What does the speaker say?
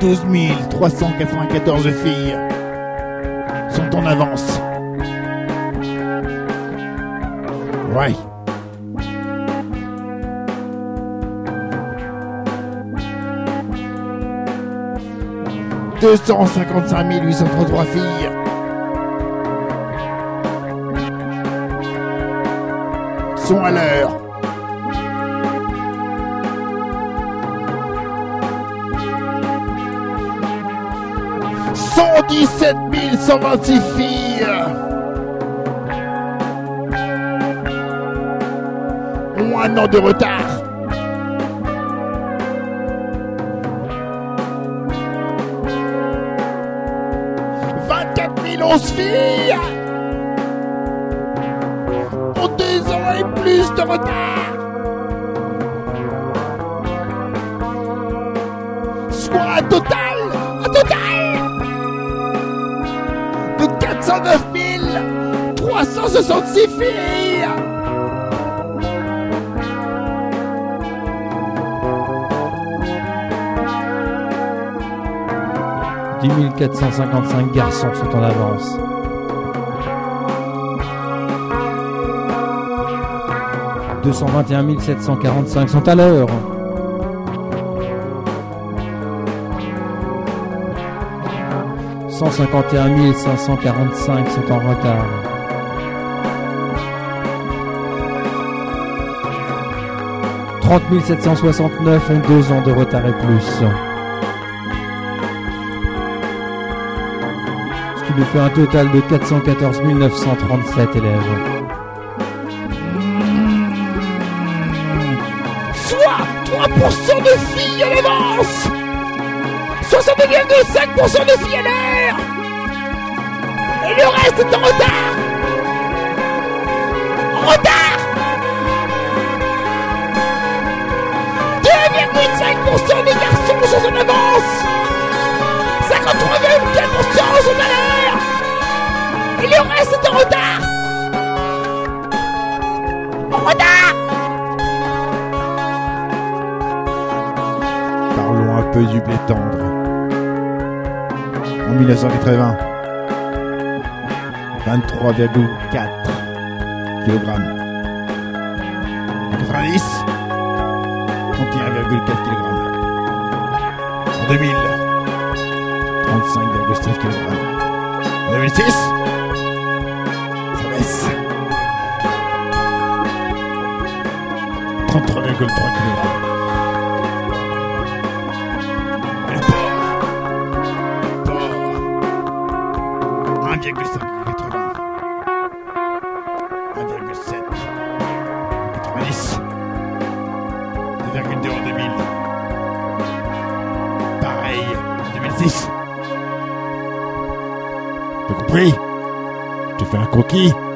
12 394 filles sont en avance. Ouais. « 255 833 filles sont à l'heure. » 117 126 filles ont un an de retard. Filles ont 2 ans et plus de retard, soit un total de 409 366 filles. « 10 455 garçons sont en avance. » 221 745 sont à l'heure. 151 545 sont en retard. 30 769 ont 2 ans de retard et plus. Ce qui nous fait un total de 414 937 élèves. Soit 3% de filles à l'avance, 62,5% de filles à l'heure, et le reste est en retard. En retard. 2,5% des garçons sont en avance, 53,4% sont à l'heure, et le reste est en retard. En retard. Parlons un peu du blé tendre. En 1980, 23,4 kg. En 90, 31,4 kg. En 2000, 35,7 kg. En 2006, ça baisse. 33,3 kg. Et porc. 1,5 80. 1,7. 90. 2,2 en 2000. Pareil en 2006. T'as compris? Je te fais un croquis.